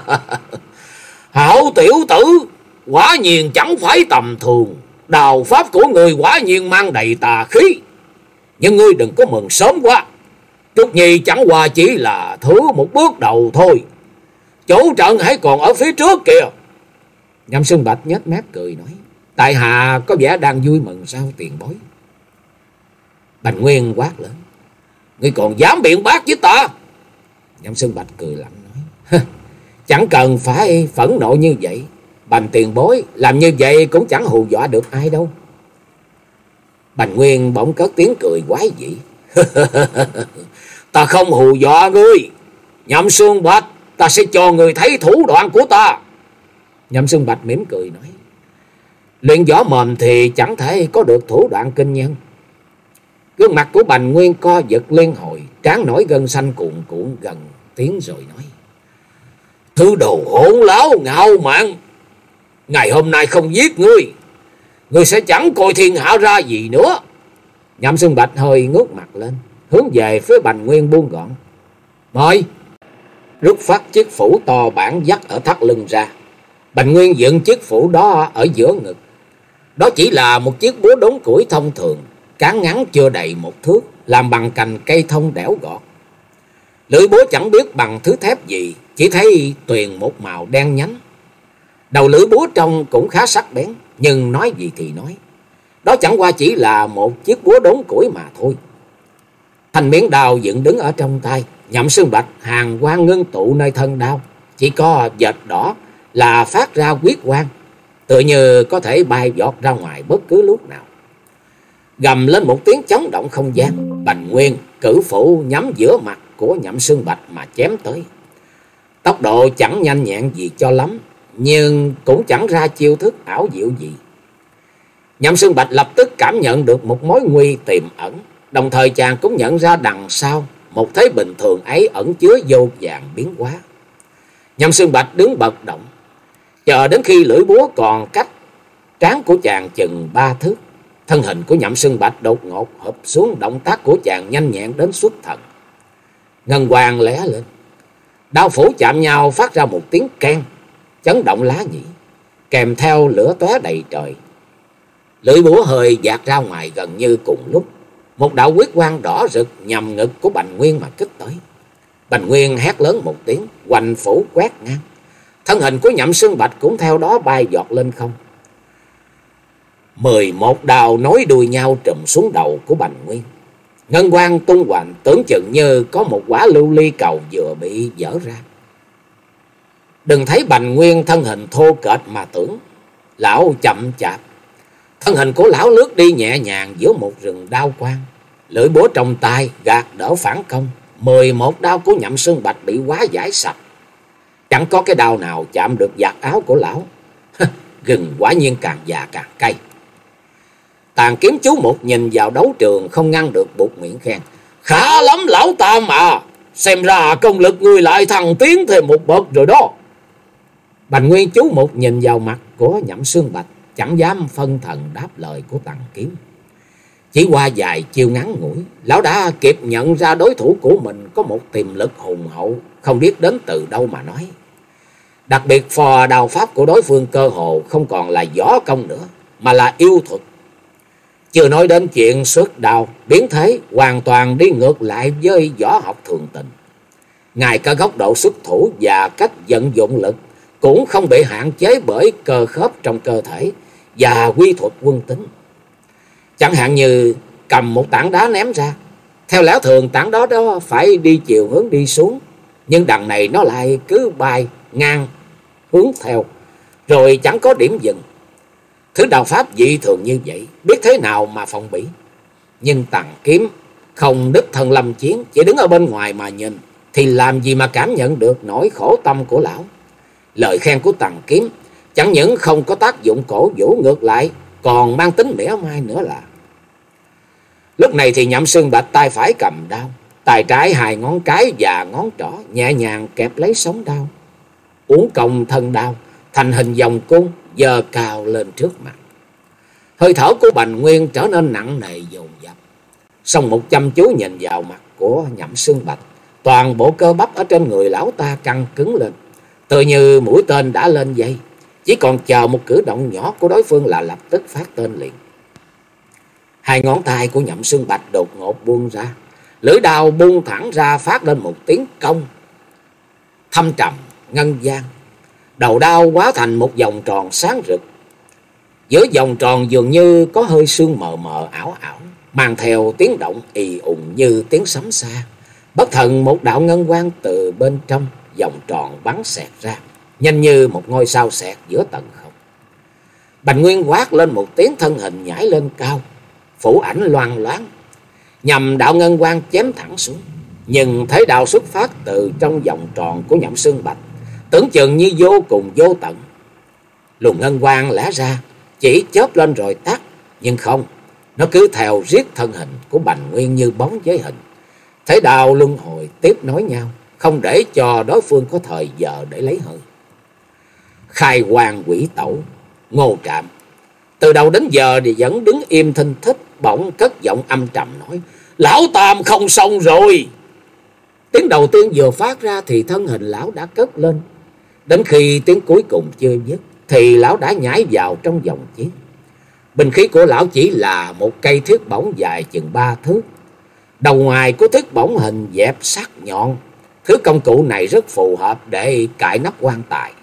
Speaker 1: Hảo tiểu tử, quả nhiên chẳng phải tầm thường. Đào pháp của người quả nhiên mang đầy tà khí. Nhưng ngươi đừng có mừng sớm quá. Trúc Nhi chẳng qua chỉ là thử một bước đầu thôi. Chủ trận hãy còn ở phía trước kìa. Nhậm Xuân Bạch nhếch mép cười nói: Tại hạ có vẻ đang vui mừng sao tiền bối? Bành Nguyên quát lớn: Ngươi còn dám biện bác với ta? Nhậm Xuân Bạch cười lạnh nói: Chẳng cần phải phẫn nộ như vậy. Bành tiền bối làm như vậy cũng chẳng hù dọa được ai đâu. Bành Nguyên bỗng cất tiếng cười quái dị: Ta không hù dọa ngươi. Nhậm Xuân Bạch, ta sẽ cho người thấy thủ đoạn của ta. Nhậm Xuân Bạch mỉm cười nói: Luyện võ mồm thì chẳng thể có được thủ đoạn kinh nhân. Gương mặt của Bành Nguyên co giật liên hồi, trán nổi gân xanh cuộn cuộn gần tiếng rồi nói: Thứ đồ hỗn láo ngạo mạn, ngày hôm nay không giết ngươi, ngươi sẽ chẳng coi thiên hạ ra gì nữa. Nhậm Xuân Bạch hơi ngước mặt lên, hướng về phía Bành Nguyên buông gọn: Mời. Rút phát chiếc phủ to bản dắt ở thắt lưng ra. Bành Nguyên dựng chiếc phủ đó ở giữa ngực. Đó chỉ là một chiếc búa đốn củi thông thường, cán ngắn chưa đầy một thước, làm bằng cành cây thông đẽo gọt. Lưỡi búa chẳng biết bằng thứ thép gì, chỉ thấy tuyền một màu đen nhánh. Đầu lưỡi búa trông cũng khá sắc bén, nhưng nói gì thì nói, đó chẳng qua chỉ là một chiếc búa đốn củi mà thôi. Thanh miếng đao dựng đứng ở trong tay. Nhậm Xuân Bạch hàn quang ngưng tụ nơi thân đao, chỉ có vệt đỏ là phát ra huyết quang, tựa như có thể bay vọt ra ngoài bất cứ lúc nào. Gầm lên một tiếng chấn động không gian, Bành Nguyên cử phủ nhắm giữa mặt của Nhậm Xuân Bạch mà chém tới. Tốc độ chẳng nhanh nhẹn gì cho lắm, nhưng cũng chẳng ra chiêu thức ảo diệu gì. Nhậm Xuân Bạch lập tức cảm nhận được một mối nguy tiềm ẩn, đồng thời chàng cũng nhận ra đằng sau một thế bình thường ấy ẩn chứa vô vàn biến hóa. Nhậm Xuân Bạch đứng bật động, chờ đến khi lưỡi búa còn cách trán của chàng chừng ba thước, thân hình của Nhậm Xuân Bạch đột ngột hụp xuống, động tác của chàng nhanh nhẹn đến xuất thần. Ngân quang lóe lên, đao phủ chạm nhau phát ra một tiếng keng, chấn động lá nhĩ, kèm theo lửa tóe đầy trời. Lưỡi búa hơi dạt ra ngoài gần như cùng lúc, một đạo huyết quang đỏ rực nhằm ngực của Bành Nguyên mà kích tới. Bành Nguyên hét lớn một tiếng, hoành phủ quét ngang, thân hình của Nhậm Xuân Bạch cũng theo đó bay giọt lên không. Mười một đao nối đuôi nhau trùm xuống đầu của Bành Nguyên. Ngân quang tung hoành, tưởng chừng như có một quả lưu ly cầu vừa bị vỡ ra. Đừng thấy Bành Nguyên thân hình thô kệch mà tưởng, lão chậm chạp. Thân hình của lão lướt đi nhẹ nhàng giữa một rừng đao quang, lưỡi búa trong tay gạt đỡ phản công. Mười một đao của Nhậm Xuân Bạch bị hóa giải sạch, chẳng có cái đao nào chạm được vạt áo của lão. Gừng quả nhiên càng già càng cay. Tàn Kiếm chú một nhìn vào đấu trường không ngăn được buột miệng khen: Khá lắm lão Tam à, xem ra công lực ngươi lại thăng tiến thêm một bậc rồi đó. Bành Nguyên chú một nhìn vào mặt của Nhậm Xuân Bạch, chẳng dám phân thần đáp lời của Tàn Kiếm. Chỉ qua vài chiêu ngắn ngủi, lão đã kịp nhận ra đối thủ của mình có một tiềm lực hùng hậu, không biết đến từ đâu mà nói. Đặc biệt phò đao pháp của đối phương cơ hồ không còn là võ công nữa, mà là yêu thuật. Chưa nói đến chuyện xuất đao, biến thế hoàn toàn đi ngược lại với võ học thường tình. Ngay cả góc độ xuất thủ và cách vận dụng lực cũng không bị hạn chế bởi cơ khớp trong cơ thể và quy thuật quân tính. Chẳng hạn như cầm một tảng đá ném ra, theo lẽ thường tảng đó đó phải đi chiều hướng đi xuống, nhưng đằng này nó lại cứ bay ngang hướng theo, rồi chẳng có điểm dừng. Thứ đạo pháp dị thường như vậy, biết thế nào mà phòng bị. Nhưng Tàn Kiếm không đích thân lâm chiến, chỉ đứng ở bên ngoài mà nhìn, thì làm gì mà cảm nhận được nỗi khổ tâm của lão. Lời khen của Tàn Kiếm chẳng những không có tác dụng cổ vũ, ngược lại còn mang tính mỉa mai nữa là. Lúc này thì Nhậm Xuân Bạch tay phải cầm đao, tay trái hai ngón cái và ngón trỏ nhẹ nhàng kẹp lấy sống đao, uốn cong thân đao thành hình vòng cung, giơ cao lên trước mặt. Hơi thở của Bành Nguyên trở nên nặng nề dồn dập, song một chăm chú nhìn vào mặt của Nhậm Xuân Bạch, toàn bộ cơ bắp ở trên người lão ta căng cứng lên, tự như mũi tên đã lên dây, chỉ còn chờ một cử động nhỏ của đối phương là lập tức phát tên liền. Hai ngón tay của Nhậm Xương Bạch đột ngột buông ra, lưỡi đao buông thẳng ra phát lên một tiếng cong thâm trầm ngân vang. Đầu đao hóa thành một vòng tròn sáng rực, giữa vòng tròn dường như có hơi sương mờ mờ ảo ảo, mang theo tiếng động ì ùng như tiếng sấm xa. Bất thần một đạo ngân quang từ bên trong vòng tròn bắn xẹt ra, nhanh như một ngôi sao xẹt giữa tầng không. Bành Nguyên quát lên một tiếng, thân hình nhảy lên cao, phủ ảnh loang loáng, nhằm đạo ngân quang chém thẳng xuống. Nhưng thấy đạo xuất phát từ trong vòng tròn của Nhậm Xương Bạch, tưởng chừng như vô cùng vô tận. Luồng ngân quang lẽ ra chỉ chớp lên rồi tắt, nhưng không, nó cứ theo riết thân hình của Bành Nguyên như bóng với hình. Thế đạo luân hồi tiếp nối nhau, không để cho đối phương có thời giờ để lấy hơi. Khai Hoàng Quỷ Tẩu, Ngô Trạm từ đầu đến giờ thì vẫn đứng im thinh thích, bỗng cất giọng âm trầm nói: "Lão Tam không xong rồi." Tiếng đầu tiên vừa phát ra thì thân hình lão đã cất lên, đến khi tiếng cuối cùng chưa dứt thì lão đã nhảy vào trong vòng chiến. Binh khí của lão chỉ là một cây thiết bổng dài chừng ba thước, đầu ngoài của thiết bổng hình dẹp sắc nhọn. Thứ công cụ này rất phù hợp để cài nắp quan tài.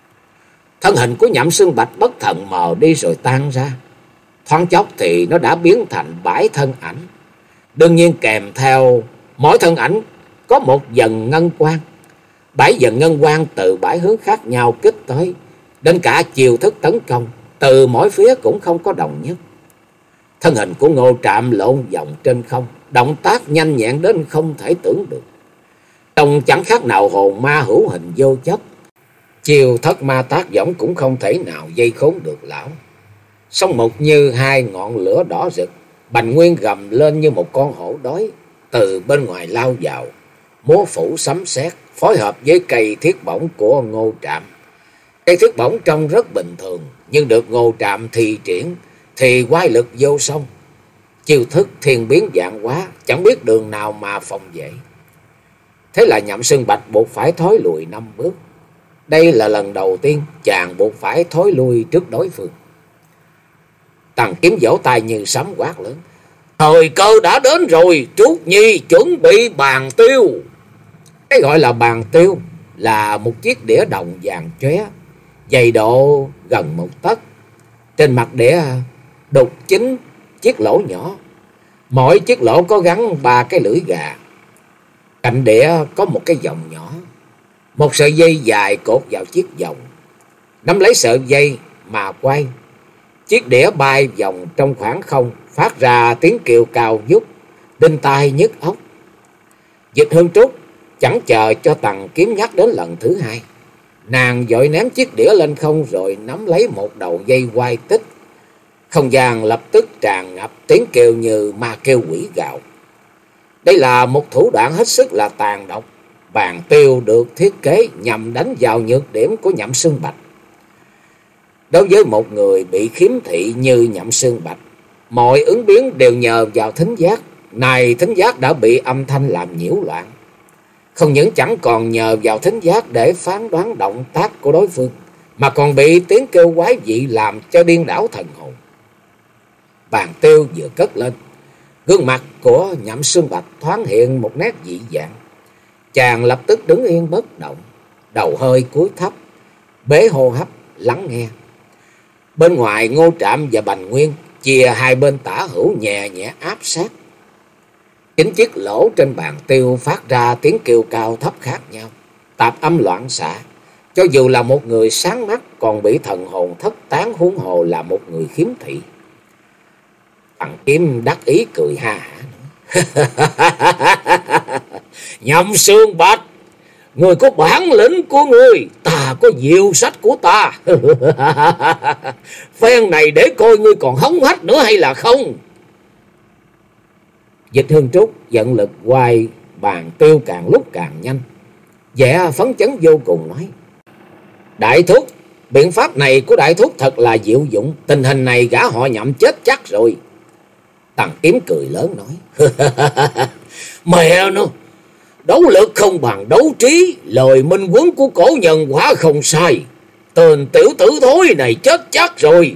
Speaker 1: Thân hình của Nhậm Xương Bạch bất thần mờ đi rồi tan ra, thoáng chốc thì nó đã biến thành bãi thân ảnh. Đương nhiên kèm theo mỗi thân ảnh có một dần ngân quang. Bãi dần ngân quang từ bãi hướng khác nhau kích tới, đến cả chiều thức tấn công từ mỗi phía cũng không có đồng nhất. Thân hình của Ngô Trạm lộn vòng trên không, động tác nhanh nhẹn đến không thể tưởng được, trông chẳng khác nào hồn ma hữu hình vô chất. Chiều thất ma tác võng cũng không thể nào dây khốn được lão. Song một như hai ngọn lửa đỏ rực, Bành Nguyên gầm lên như một con hổ đói, từ bên ngoài lao vào, múa phủ sấm sét phối hợp với cây thiết bổng của Ngô Trạm. Cây thiết bổng trông rất bình thường, nhưng được Ngô Trạm thi triển thì quái lực vô song. Chiêu thức thiên biến vạn hóa, chẳng biết đường nào mà phòng vệ. Thế là Nhậm Xương Bạch buộc phải thối lùi năm bước. Đây là lần đầu tiên chàng buộc phải thối lui trước đối phương. Tằng Kiếm vỗ tay như sấm quát lớn: "Thời cơ đã đến rồi, Trúc Nhi chuẩn bị bàn tiêu." Cái gọi là bàn tiêu là một chiếc đĩa đồng vàng chóe, dày độ gần một tấc. Trên mặt đĩa đục chính chiếc lỗ nhỏ, mỗi chiếc lỗ có gắn ba cái lưỡi gà. Cạnh đĩa có một cái vòng nhỏ, một sợi dây dài cột vào chiếc vòng. Nắm lấy sợi dây mà quay, chiếc đĩa bay vòng trong khoảng không, phát ra tiếng kêu cao vút, đinh tai nhức óc. Dịch Hương Trúc chẳng chờ cho Tằng Kiếm nhắc đến lần thứ hai, nàng vội ném chiếc đĩa lên không rồi nắm lấy một đầu dây quay tích. Không gian lập tức tràn ngập tiếng kêu như ma kêu quỷ gào. Đây là một thủ đoạn hết sức là tàn độc. Bàn tiêu được thiết kế nhằm đánh vào nhược điểm của Nhậm Xương Bạch. Đối với một người bị khiếm thị như Nhậm Xương Bạch, mọi ứng biến đều nhờ vào thính giác. Này thính giác đã bị âm thanh làm nhiễu loạn, không những chẳng còn nhờ vào thính giác để phán đoán động tác của đối phương, mà còn bị tiếng kêu quái dị làm cho điên đảo thần hồn. Bàn tiêu vừa cất lên, gương mặt của Nhậm Xương Bạch thoáng hiện một nét dị dạng. Chàng lập tức đứng yên bất động, đầu hơi cúi thấp, bế hô hấp lắng nghe. Bên ngoài Ngô Trạm và Bành Nguyên chia hai bên tả hữu nhẹ nhẹ áp sát. Chính chiếc lỗ trên bàn tiêu phát ra tiếng kêu cao thấp khác nhau, tạp âm loạn xạ. Cho dù là một người sáng mắt còn bị thần hồn thất tán, huống hồ là một người khiếm thị. Tằng Kiếm đắc ý cười ha hả: "Nhậm Xương Bạch, người có bản lĩnh của người, ta có diệu sách của ta. Phen này để coi ngươi còn hống hách nữa hay là không." Dịch Hương Trúc giận lực quay bàn tiêu càng lúc càng nhanh, vẻ phấn chấn vô cùng nói: "Đại thúc, biện pháp này của đại thúc thật là diệu dụng, tình hình này gã họ Nhậm chết chắc rồi." Tằng Kiếm cười lớn nói: "Mẹ nó, Đấu lực không bằng đấu trí, lời minh huấn của cổ nhân quả không sai. Tên tiểu tử thối này chết chắc rồi.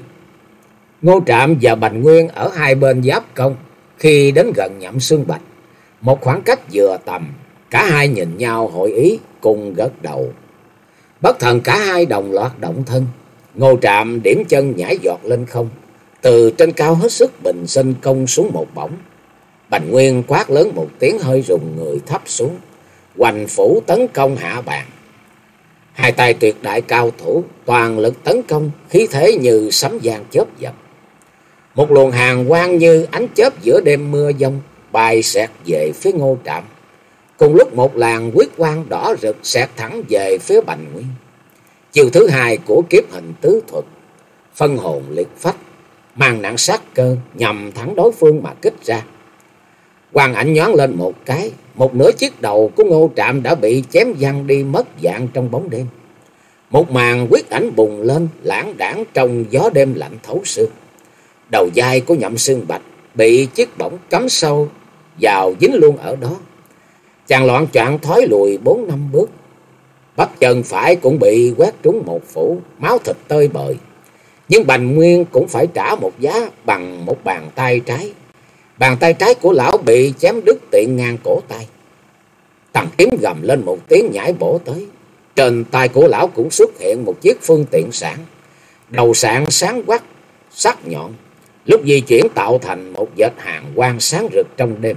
Speaker 1: Ngô Trạm và Bành Nguyên ở hai bên giáp công. Khi đến gần Nhậm Xương Bạch, một khoảng cách vừa tầm, cả hai nhìn nhau hội ý, cùng gật đầu. Bất thần cả hai đồng loạt động thân. Ngô Trạm điểm chân nhảy giọt lên không, từ trên cao hết sức bình sinh công xuống một bổng. Bành Nguyên quát lớn một tiếng, hơi rùng người thấp xuống, hoành phủ tấn công hạ bàn. Hai tay tuyệt đại cao thủ toàn lực tấn công, khí thế như sấm vang chớp giật. Một luồng hàn quang như ánh chớp giữa đêm mưa giông bay xẹt về phía Ngô Trạm. Cùng lúc một làn huyết quang đỏ rực xẹt thẳng về phía Bành Nguyên. Chiều thứ hai của kiếp hình tứ thuật, phân hồn liệt phách, mang nặng sát cơ nhằm thẳng đối phương mà kích ra. Quang ảnh nhoáng lên một cái, một nửa chiếc đầu của Ngô Trạm đã bị chém văng đi mất dạng trong bóng đêm. Một màn huyết ảnh bùng lên lãng đãng trong gió đêm lạnh thấu xương. Đầu vai của Nhậm Xương Bạch bị chiếc bổng cắm sâu vào dính luôn ở đó. Chàng loạn choạng thoái lùi bốn năm bước. Bắp chân phải cũng bị quét trúng một phủ, máu thịt tơi bời. Nhưng Bành Nguyên cũng phải trả một giá bằng một bàn tay trái. Bàn tay trái của lão bị chém đứt tiện ngang cổ tay. Tằng Kiếm gầm lên một tiếng nhảy bổ tới. Trên tay của lão cũng xuất hiện một chiếc phương tiện sạn. Đầu sạn sáng quắc, sắc nhọn, lúc di chuyển tạo thành một vệt hàn quang sáng rực trong đêm.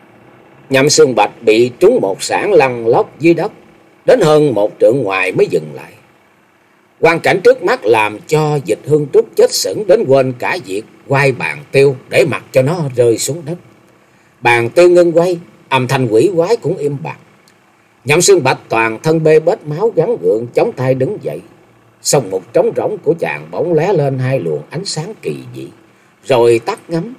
Speaker 1: Nhậm Xương Bạch bị trúng một sạn lăn lóc dưới đất, đến hơn một trượng ngoài mới dừng lại. Quang cảnh trước mắt làm cho Dịch Hương Trúc chết sững đến quên cả việc quay bàn tiêu để mặc cho nó rơi xuống đất. Bàn tiêu ngưng quay, âm thanh quỷ quái cũng im bặt. Nhậm Xương Bạch toàn thân bê bết máu gắng gượng chống tay đứng dậy. Xong một trống rỗng của chàng bỗng lóe lên hai luồng ánh sáng kỳ dị, rồi tắt ngấm.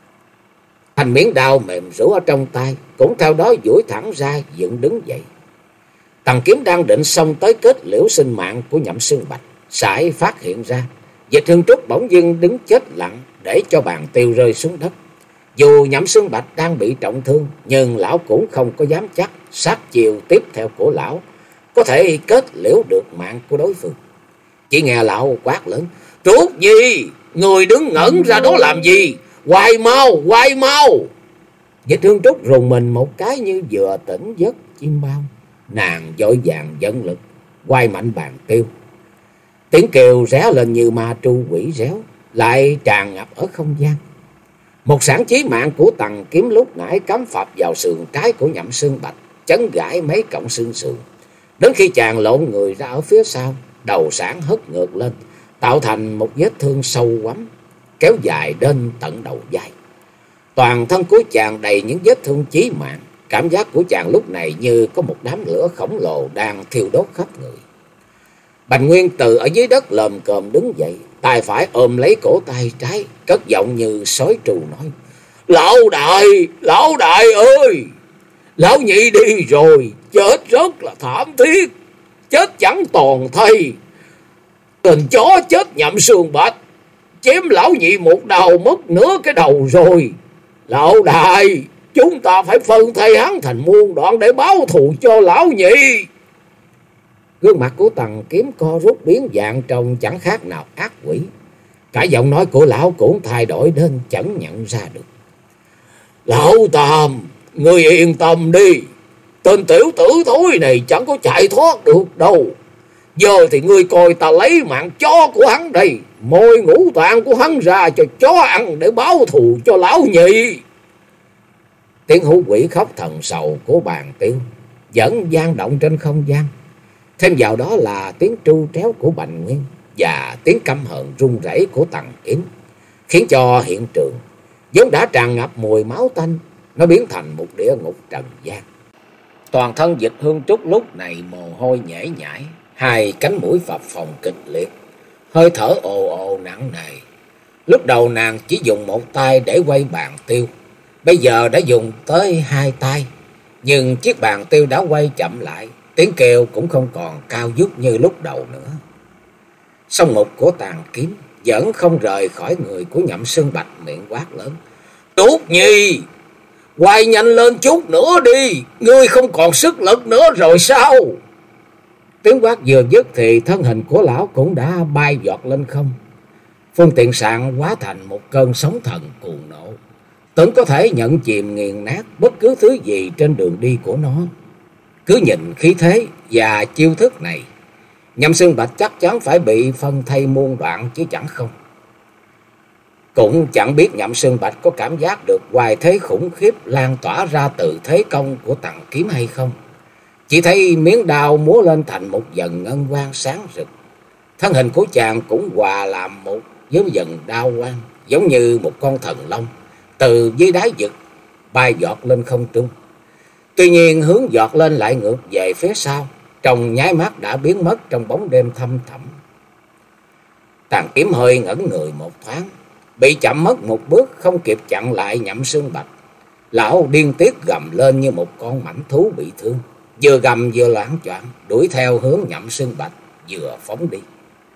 Speaker 1: Thành miếng đao mềm rũ ở trong tay cũng theo đó duỗi thẳng ra dựng đứng dậy. Tằng Kiếm đang định xông tới kết liễu sinh mạng của Nhậm Xương Bạch, sải phát hiện ra Dịch Hương Trúc bỗng dưng đứng chết lặng để cho bàn tiêu rơi xuống đất. Dù Nhậm Xương Bạch đang bị trọng thương, nhưng lão cũng không có dám chắc sát chiều tiếp theo của lão có thể kết liễu được mạng của đối phương. Chỉ nghe lão quát lớn: "Trúc Nhi, người đứng ngẩn ra đó làm gì? Quay mau, quay mau!" Dịch Hương Trúc rùng mình một cái như vừa tỉnh giấc chim bao. Nàng vội vàng dẫn lực quay mạnh bàn tiêu. Tiếng kêu ré lên như ma tru quỷ réo, lại tràn ngập ở không gian. Một sản chí mạng của Tằng Kiếm lúc nãy cắm phập vào sườn trái của Nhậm Xương Bạch, chấn gãi mấy cọng xương sườn. Đến khi chàng lộn người ra ở phía sau, đầu sản hất ngược lên, tạo thành một vết thương sâu quắm, kéo dài đến tận đầu vai. Toàn thân của chàng đầy những vết thương chí mạng. Cảm giác của chàng lúc này như có một đám lửa khổng lồ đang thiêu đốt khắp người. Bành Nguyên từ ở dưới đất lồm cồm đứng dậy, tay phải ôm lấy cổ tay trái, cất giọng như sói trù nói: "Lão đại, lão đại ơi! Lão nhị đi rồi, chết rất là thảm thiết, chết chẳng toàn thây. Tên chó chết Nhậm Xương Bạch, chém lão nhị một đầu mất nửa cái đầu rồi. Lão đại, chúng ta phải phân thây hắn thành muôn đoạn để báo thù cho lão nhị." Gương mặt của Tằng Kiếm co rút biến dạng trông chẳng khác nào ác quỷ. Cả giọng nói của lão cũng thay đổi đến chẳng nhận ra được. "Lão Tam, ngươi yên tâm đi. Tên tiểu tử thối này chẳng có chạy thoát được đâu. Giờ thì ngươi coi ta lấy mạng chó của hắn đây, môi ngũ tạng của hắn ra cho chó ăn để báo thù cho lão nhị." Tiếng hú quỷ khóc thần sầu của bàn tiêu vẫn vang động trên không gian. Thêm vào đó là tiếng tru tréo của Bành Nguyên và tiếng căm hờn run rẩy của Tằng Kiếm, khiến cho hiện trường vốn đã tràn ngập mùi máu tanh, nó biến thành một địa ngục trần gian. Toàn thân Dịch Hương Trúc lúc này mồ hôi nhễ nhại, hai cánh mũi phập phồng kịch liệt, hơi thở ồ ồ nặng nề. Lúc đầu nàng chỉ dùng một tay để quay bàn tiêu, bây giờ đã dùng tới hai tay, nhưng chiếc bàn tiêu đã quay chậm lại, tiếng kêu cũng không còn cao vút như lúc đầu nữa. Song mục của Tằng Kiếm vẫn không rời khỏi người của Nhậm Xương Bạch, miệng quát lớn: "Trúc Nhi, Quay nhanh lên chút nữa đi, ngươi không còn sức lực nữa rồi sao? Tiếng quát vừa dứt thì thân hình của lão cũng đã bay giọt lên không. Phương tiện sạn hóa thành một cơn sóng thần cuồng nộ, tưởng có thể nhận chìm nghiền nát bất cứ thứ gì trên đường đi của nó. Cứ nhìn khí thế và chiêu thức này, Nhậm Xương Bạch chắc chắn phải bị phân thây muôn đoạn chứ chẳng không. Cũng chẳng biết Nhậm Xương Bạch có cảm giác được hoài thế khủng khiếp lan tỏa ra từ thế công của Tằng Kiếm hay không. Chỉ thấy miếng đao múa lên thành một dần ngân quang sáng rực. Thân hình của chàng cũng hòa làm một với dần đao quang, giống như một con thần long từ dưới đáy vực bay giọt lên không trung. Tuy nhiên hướng giọt lên lại ngược về phía sau, trong nháy mắt đã biến mất trong bóng đêm thâm thẳm. Tằng Kiếm hơi ngẩn người một thoáng, bị chậm mất một bước, không kịp chặn lại Nhậm Xương Bạch. Lão điên tiết gầm lên như một con mãnh thú bị thương, vừa gầm vừa loạng choạng đuổi theo hướng Nhậm Xương Bạch vừa phóng đi.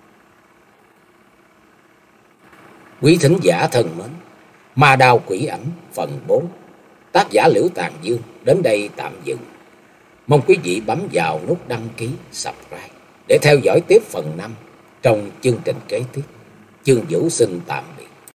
Speaker 1: Quý thính giả thân mến, Ma Đao Quỷ Ảnh phần bốn, tác giả Liễu Tàn Dương đến đây tạm dừng. Mong quý vị bấm vào nút đăng ký, subscribe để theo dõi tiếp phần năm trong chương trình kế tiếp. Chương Vũ xin tạm biệt.